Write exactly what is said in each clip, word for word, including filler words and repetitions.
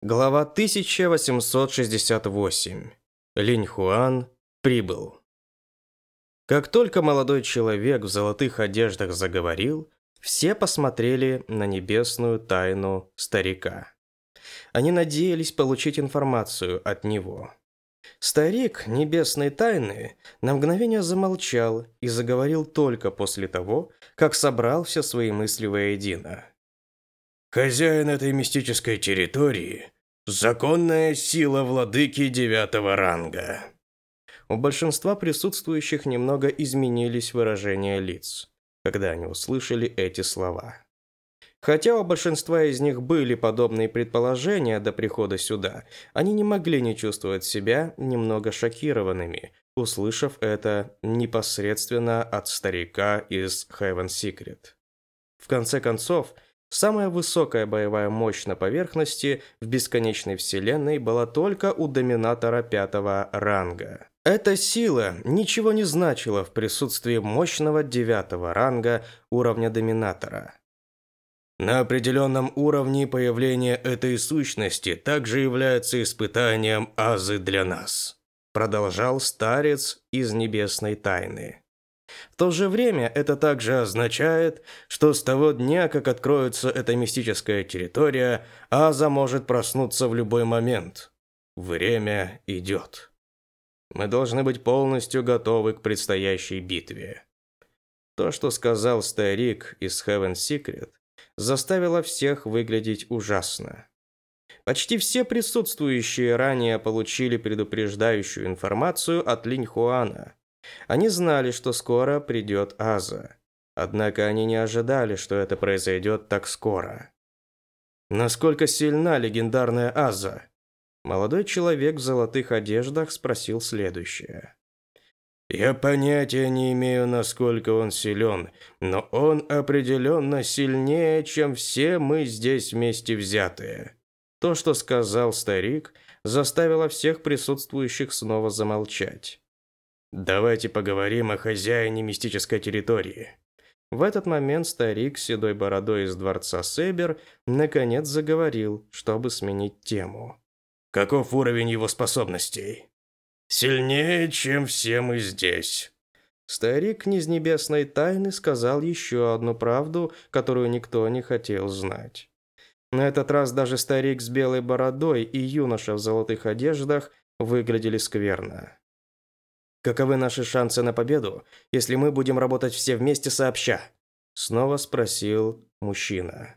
Глава тысяча восемьсот шестьдесят восемь. Линь Хуан прибыл. Как только молодой человек в золотых одеждах заговорил, все посмотрели на небесную тайну старика. Они надеялись получить информацию от него. Старик небесной тайны на мгновение замолчал и заговорил только после того, как собрал все свои мысли воедино. Хозяин этой мистической территории – законная сила владыки девятого ранга. У большинства присутствующих немного изменились выражения лиц, когда они услышали эти слова. Хотя у большинства из них были подобные предположения до прихода сюда, они не могли не чувствовать себя немного шокированными, услышав это непосредственно от старика из Heaven Secret. В конце концов, самая высокая боевая мощь на поверхности в бесконечной вселенной была только у доминатора пятого ранга. Эта сила ничего не значила в присутствии мощного девятого ранга уровня доминатора. На определенном уровне появление этой сущности также является испытанием Азы для нас, продолжал старец из небесной тайны. В то же время это также означает, что с того дня, как откроется эта мистическая территория, Аза может проснуться в любой момент. Время идет. Мы должны быть полностью готовы к предстоящей битве. То, что сказал старик из Heaven Secret, заставило всех выглядеть ужасно. Почти все присутствующие ранее получили предупреждающую информацию от Линь Хуана. Они знали, что скоро придет Аза. Однако они не ожидали, что это произойдет так скоро. Насколько сильна легендарная Аза? Молодой человек в золотых одеждах спросил следующее. Я понятия не имею, насколько он силен, но он определенно сильнее, чем все мы здесь вместе взятые. То, что сказал старик, заставило всех присутствующих снова замолчать. Давайте поговорим о хозяине мистической территории. В этот момент старик с седой бородой из дворца Сейбер наконец заговорил, чтобы сменить тему. Каков уровень его способностей? Сильнее, чем все мы здесь. Старик из небесной тайны сказал еще одну правду, которую никто не хотел знать. На этот раз даже старик с белой бородой и юноша в золотых одеждах выглядели скверно. «Каковы наши шансы на победу, если мы будем работать все вместе сообща?» Снова спросил мужчина.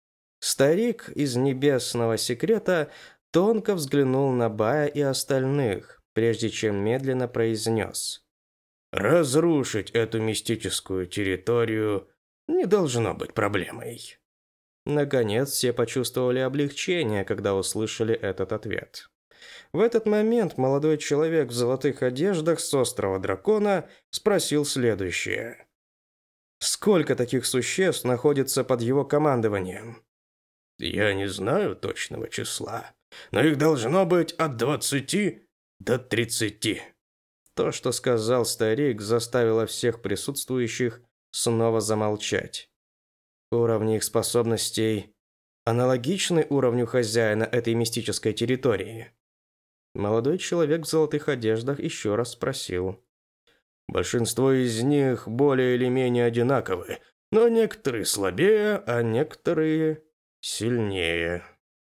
Старик из небесного секрета тонко взглянул на Бая и остальных, прежде чем медленно произнес. «Разрушить эту мистическую территорию не должно быть проблемой». Наконец, все почувствовали облегчение, когда услышали этот ответ. В этот момент молодой человек в золотых одеждах с острова Дракона спросил следующее. «Сколько таких существ находится под его командованием?» «Я не знаю точного числа, но их должно быть от двадцати до тридцати». То, что сказал старик, заставило всех присутствующих снова замолчать. Уровни их способностей аналогичны уровню хозяина этой мистической территории. Молодой человек в золотых одеждах еще раз спросил. Большинство из них более или менее одинаковы, но некоторые слабее, а некоторые сильнее.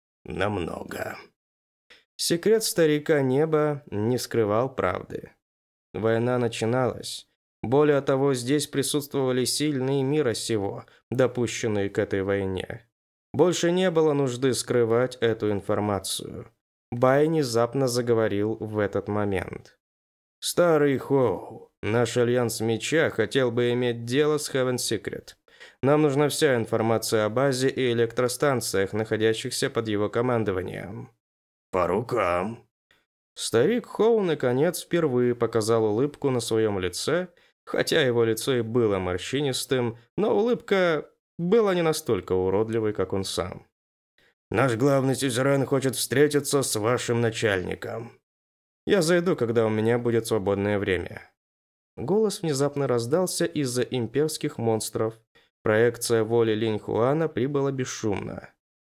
Намного. Секрет старика неба не скрывал правды. Война начиналась. Более того, здесь присутствовали сильные мира сего, допущенные к этой войне. Больше не было нужды скрывать эту информацию. Бай внезапно заговорил в этот момент. «Старый Хоу, наш Альянс Меча хотел бы иметь дело с Heaven Secret. Нам нужна вся информация о базе и электростанциях, находящихся под его командованием». «По рукам». Старик Хоу наконец впервые показал улыбку на своем лице, хотя его лицо и было морщинистым, но улыбка была не настолько уродливой, как он сам. «Наш главный сюзерен хочет встретиться с вашим начальником». «Я зайду, когда у меня будет свободное время». Голос внезапно раздался из-за имперских монстров. Проекция воли Линь Хуана прибыла бесшумно.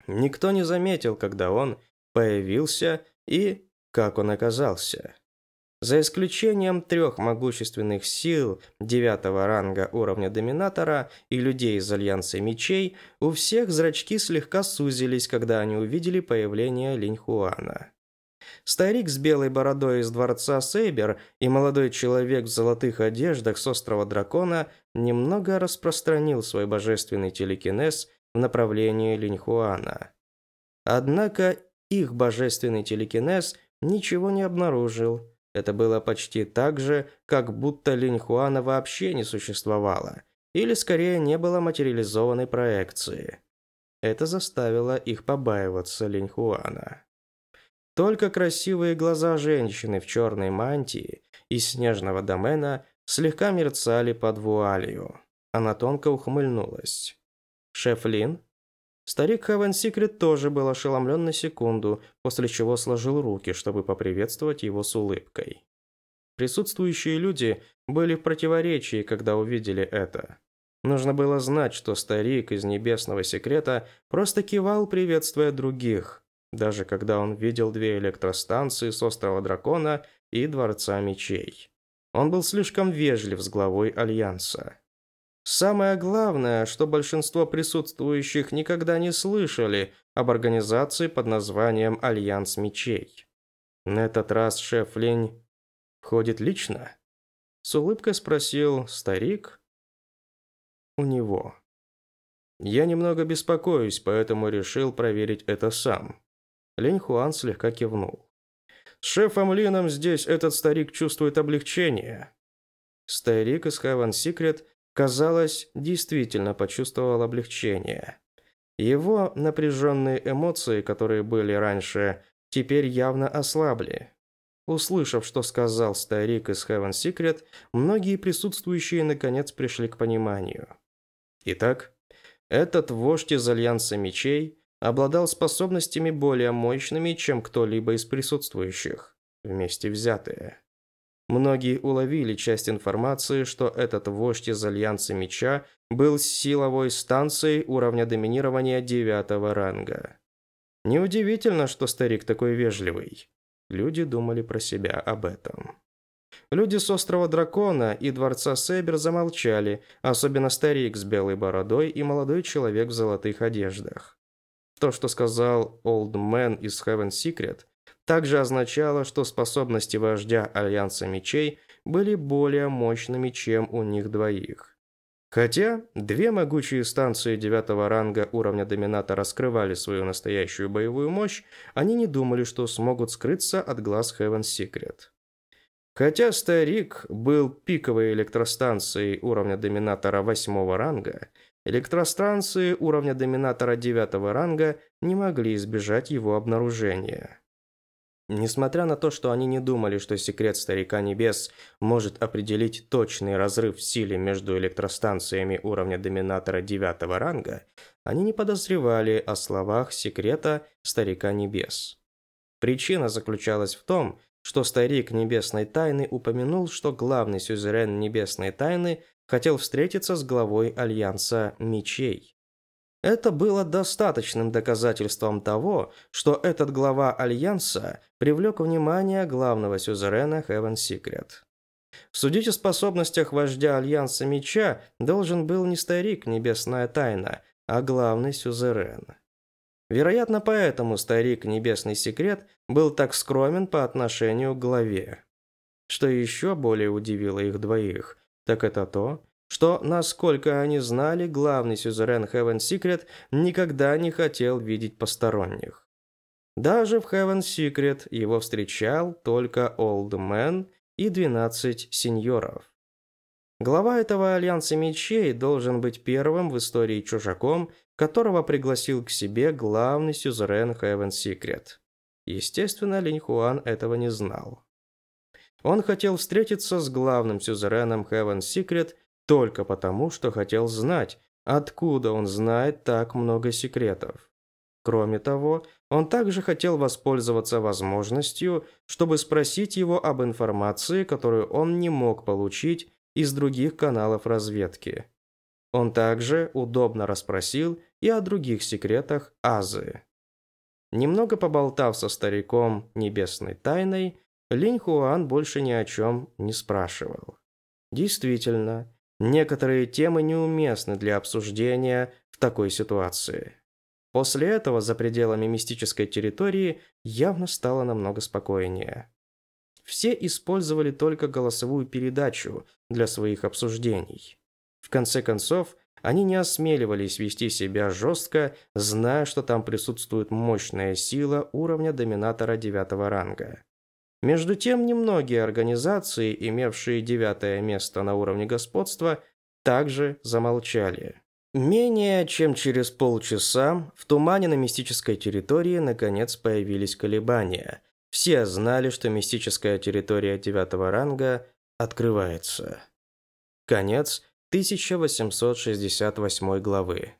Никто не заметил, когда он появился и как он оказался. За исключением трех могущественных сил девятого ранга уровня Доминатора и людей из Альянса Мечей, у всех зрачки слегка сузились, когда они увидели появление Линьхуана. Старик с белой бородой из дворца Сейбер и молодой человек в золотых одеждах с острова Дракона немного распространил свой божественный телекинез в направлении Линьхуана. Однако их божественный телекинез ничего не обнаружил. Это было почти так же, как будто Линьхуана вообще не существовало, или скорее не было материализованной проекции. Это заставило их побаиваться Линьхуана. Только красивые глаза женщины в черной мантии из снежного домена слегка мерцали под вуалью. Она тонко ухмыльнулась. «Шеф Лин?» Старик Heaven Secret тоже был ошеломлен на секунду, после чего сложил руки, чтобы поприветствовать его с улыбкой. Присутствующие люди были в противоречии, когда увидели это. Нужно было знать, что старик из Небесного Секрета просто кивал, приветствуя других, даже когда он видел две электростанции с острова Дракона и Дворца Мечей. Он был слишком вежлив с главой Альянса. Самое главное, что большинство присутствующих никогда не слышали об организации под названием Альянс Мечей. На этот раз шеф Линь входит лично? С улыбкой спросил старик у него. Я немного беспокоюсь, поэтому решил проверить это сам. Линьхуан слегка кивнул. С шефом Лином здесь этот старик чувствует облегчение. Старик из Heaven Secret, казалось, действительно почувствовал облегчение. Его напряженные эмоции, которые были раньше, теперь явно ослабли. Услышав, что сказал старик из Heaven Secret, многие присутствующие наконец пришли к пониманию. Итак, этот вождь из Альянса Мечей обладал способностями более мощными, чем кто-либо из присутствующих, вместе взятые. Многие уловили часть информации, что этот вождь из Альянса Меча был силовой станцией уровня доминирования девятого ранга. Неудивительно, что старик такой вежливый. Люди думали про себя об этом. Люди с острова Дракона и дворца Сейбер замолчали, особенно старик с белой бородой и молодой человек в золотых одеждах. То, что сказал Old Man из Heaven Secret, также означало, что способности вождя Альянса Мечей были более мощными, чем у них двоих. Хотя две могучие станции девятого ранга уровня Доминатора скрывали свою настоящую боевую мощь, они не думали, что смогут скрыться от глаз Heaven Secret. Хотя старик был пиковой электростанцией уровня Доминатора восьмого ранга, электростанции уровня Доминатора девятого ранга не могли избежать его обнаружения. Несмотря на то, что они не думали, что секрет Старика Небес может определить точный разрыв в силе между электростанциями уровня Доминатора девятого ранга, они не подозревали о словах секрета Старика Небес. Причина заключалась в том, что Старик Небесной Тайны упомянул, что главный сюзерен Небесной Тайны хотел встретиться с главой Альянса Мечей. Это было достаточным доказательством того, что этот глава Альянса привлек внимание главного сюзерена Heaven Secret. Судить о способностях вождя Альянса Меча должен был не Старик Небесная Тайна, а главный сюзерен. Вероятно, поэтому Старик Небесный Секрет был так скромен по отношению к главе. Что еще более удивило их двоих, так это то, что, насколько они знали, главный сюзерен Heaven Secret никогда не хотел видеть посторонних. Даже в Heaven Secret его встречал только Old Man и двенадцать сеньоров. Глава этого Альянса Мечей должен быть первым в истории чужаком, которого пригласил к себе главный сюзерен Heaven Secret. Естественно, Линьхуан этого не знал. Он хотел встретиться с главным сюзереном Heaven Secret только потому, что хотел знать, откуда он знает так много секретов. Кроме того, он также хотел воспользоваться возможностью, чтобы спросить его об информации, которую он не мог получить из других каналов разведки. Он также удобно расспросил и о других секретах Азы. Немного поболтав со стариком небесной тайной, Линь Хуан больше ни о чем не спрашивал. Действительно, некоторые темы неуместны для обсуждения в такой ситуации. После этого за пределами мистической территории явно стало намного спокойнее. Все использовали только голосовую передачу для своих обсуждений. В конце концов, они не осмеливались вести себя жестко, зная, что там присутствует мощная сила уровня доминатора девятого ранга. Между тем, немногие организации, имевшие девятое место на уровне господства, также замолчали. Менее чем через полчаса в тумане на мистической территории наконец появились колебания. Все знали, что мистическая территория девятого ранга открывается. Конец тысяча восемьсот шестьдесят восьмой главы.